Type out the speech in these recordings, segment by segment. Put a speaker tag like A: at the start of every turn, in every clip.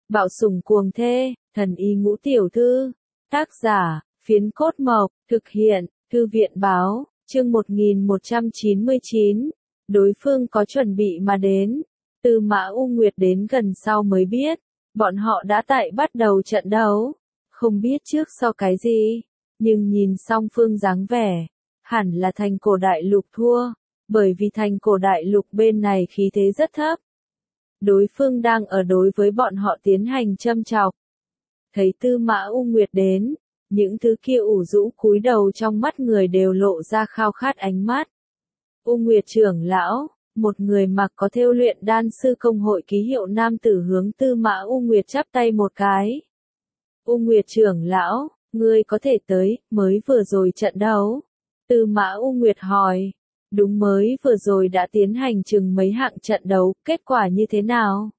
A: Bạo sủng cuồng thê, thần y ngũ tiểu thư. Tác giả, Phiến Cốt Mộc, thực hiện, Thư viện báo, chương 1199. Đối phương có chuẩn bị mà đến. Tư Mã U Nguyệt đến gần sau mới biết, bọn họ đã bắt đầu trận đấu. Không biết trước sau cái gì, nhưng nhìn song phương dáng vẻ, hẳn là thành cổ đại lục thua, bởi vì thành cổ đại lục bên này khí thế rất thấp. Đối phương đang ở đối với bọn họ tiến hành châm chọc. Thấy Tư Mã U Nguyệt đến, những thứ kia ủ rũ cúi đầu trong mắt người đều lộ ra khao khát ánh mắt. U Nguyệt trưởng lão, một người mặc có thêu luyện đan sư công hội ký hiệu nam tử hướng Tư Mã U Nguyệt chắp tay một cái. U Nguyệt trưởng lão, ngươi có thể tới, mới vừa rồi trận đấu. Tư Mã U Nguyệt hỏi. Đúng, mới vừa rồi đã tiến hành chừng mấy hạng trận đấu, kết quả như thế nào?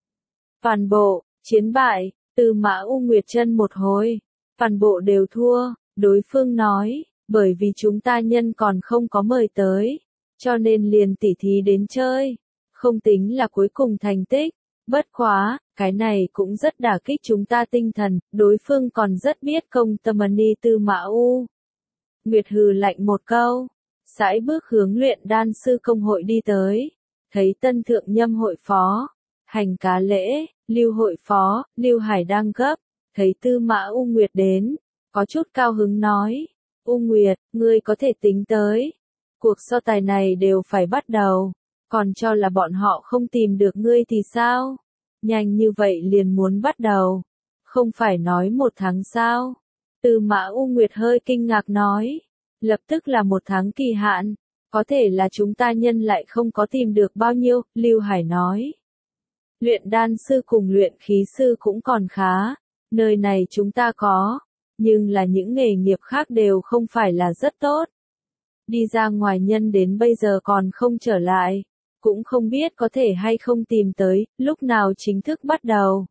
A: Toàn bộ, chiến bại, Tư Mã U Nguyệt chân một hồi. Toàn bộ đều thua, đối phương nói, bởi vì chúng ta nhân còn không có mời tới, cho nên liền tỉ thí đến chơi, không tính là cuối cùng thành tích. Bất quá, cái này cũng rất đả kích chúng ta tinh thần, đối phương còn rất biết công tâm ni. Tư Mã U Nguyệt hừ lạnh một câu, sải bước hướng luyện đan sư công hội đi tới, thấy tân thượng nhâm hội phó, Hành Cá Lễ, Lưu hội phó, Lưu Hải đang gấp, thấy Tư Mã U Nguyệt đến, có chút cao hứng nói, U Nguyệt, ngươi có thể tính tới, cuộc so tài này đều phải bắt đầu, còn cho là bọn họ không tìm được ngươi thì sao? Nhanh như vậy liền muốn bắt đầu, không phải nói 1 tháng sao? Tư Mã U Nguyệt hơi kinh ngạc nói, lập tức là 1 tháng kỳ hạn, có thể là chúng ta nhân lại không có tìm được bao nhiêu. Lưu Hải nói, luyện đan sư cùng luyện khí sư cũng còn khá, nơi này chúng ta có, nhưng là những nghề nghiệp khác đều không phải là rất tốt. Đi ra ngoài nhân đến bây giờ còn không trở lại, cũng không biết có thể hay không tìm tới, lúc nào chính thức bắt đầu.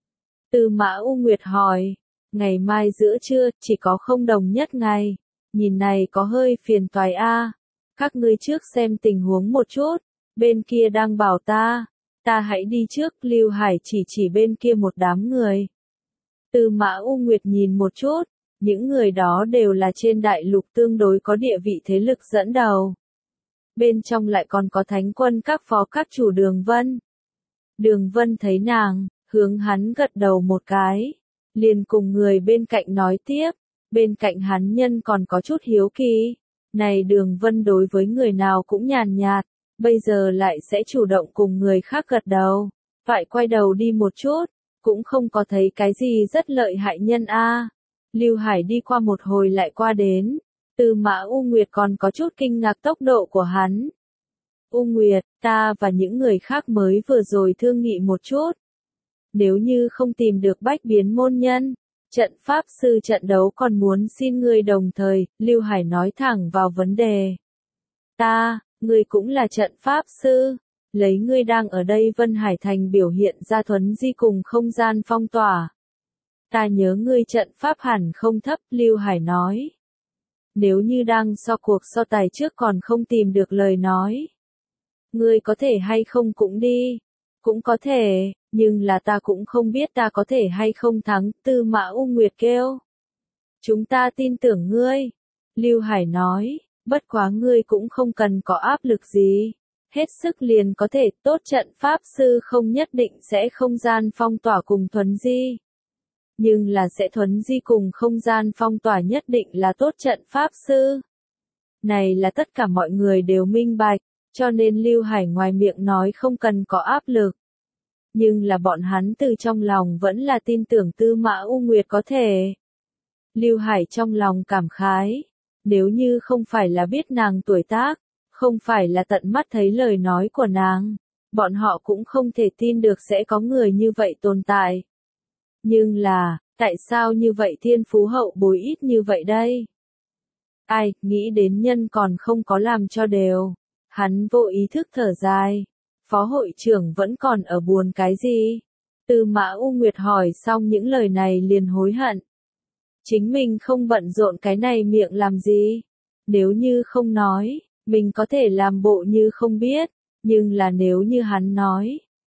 A: Tư Mã U Nguyệt hỏi, ngày mai giữa trưa, chỉ có không đồng nhất ngày, nhìn này có hơi phiền toái a. Các ngươi trước xem tình huống một chút, bên kia đang bảo ta hãy đi trước. Lưu Hải chỉ bên kia một đám người. Tư Mã U Nguyệt nhìn một chút, những người đó đều là trên đại lục tương đối có địa vị thế lực dẫn đầu. Bên trong lại còn có thánh quân các phó các chủ Đường Vân. Đường Vân thấy nàng, hướng hắn gật đầu một cái, liền cùng người bên cạnh nói tiếp, bên cạnh hắn nhân còn có chút hiếu kỳ. Này Đường Vân đối với người nào cũng nhàn nhạt, bây giờ lại sẽ chủ động cùng người khác gật đầu, phải quay đầu đi một chút, cũng không có thấy cái gì rất lợi hại nhân a. Lưu Hải đi qua một hồi lại qua đến, Tư Mã U Nguyệt còn có chút kinh ngạc tốc độ của hắn. U Nguyệt, ta và những người khác mới vừa rồi thương nghị một chút. Nếu như không tìm được bách biến môn nhân, trận pháp sư trận đấu còn muốn xin ngươi đồng thời. Lưu Hải nói thẳng vào vấn đề. Ngươi cũng là trận pháp sư, lấy ngươi đang ở đây Vân Hải Thành biểu hiện ra thuấn di cùng không gian phong tỏa. Ta nhớ ngươi trận pháp hẳn không thấp. Lưu Hải nói. Nếu như đang cuộc so tài trước còn không tìm được lời nói, ngươi có thể hay không cũng đi. Cũng có thể, nhưng là ta cũng không biết ta có thể hay không thắng. Tư Mã U Nguyệt kêu. Chúng ta tin tưởng ngươi. Lưu Hải nói, bất quá ngươi cũng không cần có áp lực gì. Hết sức liền có thể. Tốt trận pháp sư không nhất định sẽ không gian phong tỏa cùng thuấn di. Nhưng là sẽ thuấn di cùng không gian phong tỏa nhất định là tốt trận pháp sư. Này là tất cả mọi người đều minh bạch, cho nên Lưu Hải ngoài miệng nói không cần có áp lực. Nhưng là bọn hắn từ trong lòng vẫn là tin tưởng Tư Mã U Nguyệt có thể. Lưu Hải trong lòng cảm khái, nếu như không phải là biết nàng tuổi tác, không phải là tận mắt thấy lời nói của nàng, bọn họ cũng không thể tin được sẽ có người như vậy tồn tại. Nhưng là, tại sao như vậy thiên phú hậu bối ít như vậy đây? Ai, nghĩ đến nhân còn không có làm cho đều. Hắn vô ý thức thở dài. Phó hội trưởng vẫn còn ở buồn cái gì? Tư Mã U Nguyệt hỏi xong những lời này liền hối hận. Chính mình không bận rộn cái này miệng làm gì? Nếu như không nói, mình có thể làm bộ như không biết. Nhưng là nếu như hắn nói,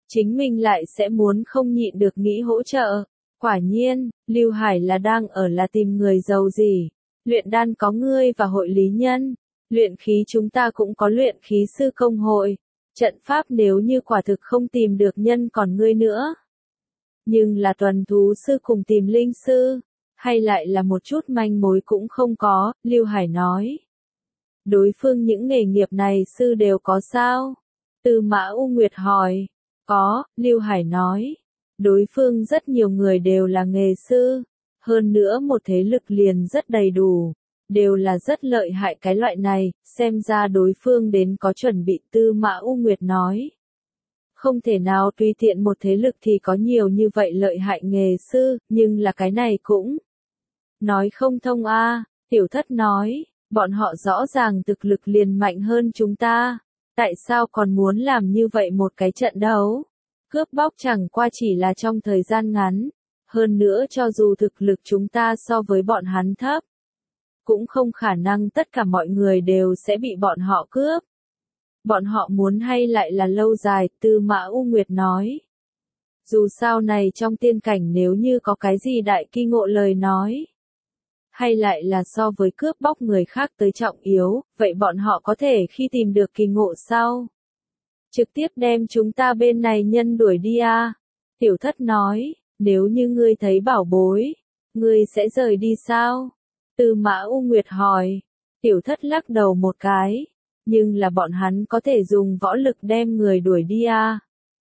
A: chính mình lại sẽ muốn không nhịn được nghĩ hỗ trợ. Quả nhiên, Lưu Hải là đang ở là tìm người giàu gì. Luyện đan có ngươi và hội lý nhân. Luyện khí chúng ta cũng có luyện khí sư công hội. Trận pháp nếu như quả thực không tìm được nhân còn ngươi nữa. Nhưng là tuần thú sư cùng tìm linh sư. Hay lại là một chút manh mối cũng không có, Lưu Hải nói. Đối phương những nghề nghiệp này sư đều có sao? Tư Mã U Nguyệt hỏi. Có, Lưu Hải nói. Đối phương rất nhiều người đều là nghề sư. Hơn nữa một thế lực liền rất đầy đủ. Đều là rất lợi hại cái loại này, xem ra đối phương đến có chuẩn bị. Tư Mã U Nguyệt nói. Không thể nào tùy tiện một thế lực thì có nhiều như vậy lợi hại nghề sư, nhưng là cái này cũng nói không thông a. Tiểu Thất nói, bọn họ rõ ràng thực lực liền mạnh hơn chúng ta. Tại sao còn muốn làm như vậy một cái trận đấu? Cướp bóc chẳng qua chỉ là trong thời gian ngắn. Hơn nữa cho dù thực lực chúng ta so với bọn hắn thấp, cũng không khả năng tất cả mọi người đều sẽ bị bọn họ cướp. Bọn họ muốn hay lại là lâu dài, Tư Mã U Nguyệt nói. Dù sao này trong tiên cảnh nếu như có cái gì đại kỳ ngộ lời nói, hay lại là so với cướp bóc người khác tới trọng yếu, vậy bọn họ có thể khi tìm được kỳ ngộ sau, trực tiếp đem chúng ta bên này nhân đuổi đi à. Tiểu Thất nói, nếu như ngươi thấy bảo bối, ngươi sẽ rời đi sao? Tư Mã U Nguyệt hỏi. Tiểu Thất lắc đầu một cái, nhưng là bọn hắn có thể dùng võ lực đem người đuổi đi à.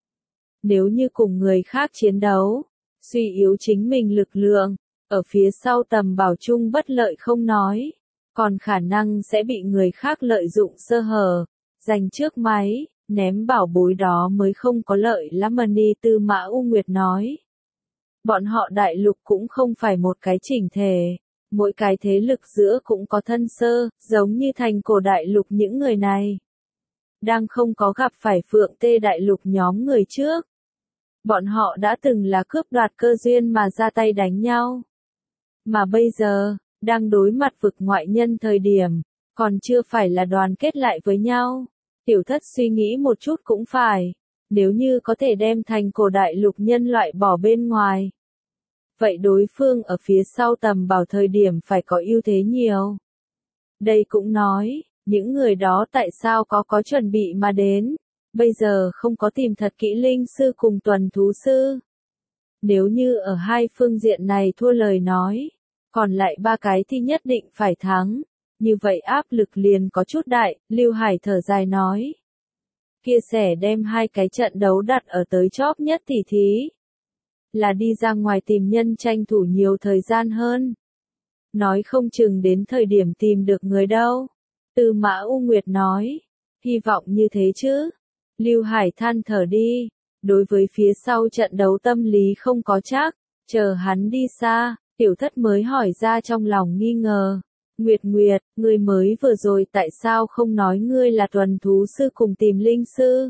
A: Nếu như cùng người khác chiến đấu, suy yếu chính mình lực lượng, ở phía sau tầm bảo chung bất lợi không nói, còn khả năng sẽ bị người khác lợi dụng sơ hở, giành trước máy, ném bảo bối đó mới không có lợi lắm. Mani Tư Mã U Nguyệt nói. Bọn họ đại lục cũng không phải một cái chỉnh thể, mỗi cái thế lực giữa cũng có thân sơ, giống như thành cổ đại lục những người này. Đang không có gặp phải Phượng Tê đại lục nhóm người trước. Bọn họ đã từng là cướp đoạt cơ duyên mà ra tay đánh nhau. Mà bây giờ, đang đối mặt vực ngoại nhân thời điểm, còn chưa phải là đoàn kết lại với nhau. Tiểu Thất suy nghĩ một chút cũng phải, nếu như có thể đem thành cổ đại lục nhân loại bỏ bên ngoài. Vậy đối phương ở phía sau tầm bảo thời điểm phải có ưu thế nhiều. Đây cũng nói, những người đó tại sao có chuẩn bị mà đến, bây giờ không có tìm thật kỹ linh sư cùng tuần thú sư. Nếu như ở hai phương diện này thua lời nói, còn lại ba cái thì nhất định phải thắng, như vậy áp lực liền có chút đại, Lưu Hải thở dài nói. Kia sẻ đem hai cái trận đấu đặt ở tới chóp nhất tỉ thí. Là đi ra ngoài tìm nhân tranh thủ nhiều thời gian hơn. Nói không chừng đến thời điểm tìm được người đâu. Tư Mã U Nguyệt nói. Hy vọng như thế chứ. Lưu Hải than thở đi. Đối với phía sau trận đấu tâm lý không có chắc. Chờ hắn đi xa, Tiểu Thất mới hỏi ra trong lòng nghi ngờ. Nguyệt Nguyệt, ngươi mới vừa rồi tại sao không nói ngươi là tuần thú sư cùng tìm linh sư?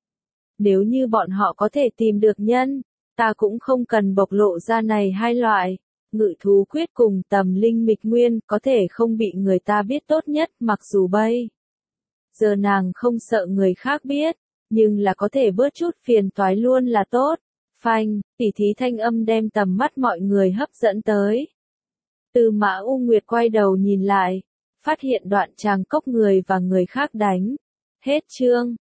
A: Nếu như bọn họ có thể tìm được nhân, ta cũng không cần bộc lộ ra này hai loại. Ngự thú quyết cùng tầm linh mịch nguyên có thể không bị người ta biết tốt nhất, mặc dù bây giờ nàng không sợ người khác biết, nhưng là có thể bớt chút phiền toái luôn là tốt. Phanh, tỉ thí thanh âm đem tầm mắt mọi người hấp dẫn tới. Tư Mã U Nguyệt quay đầu nhìn lại, phát hiện đoạn tràng cốc người và người khác đánh. Hết chương.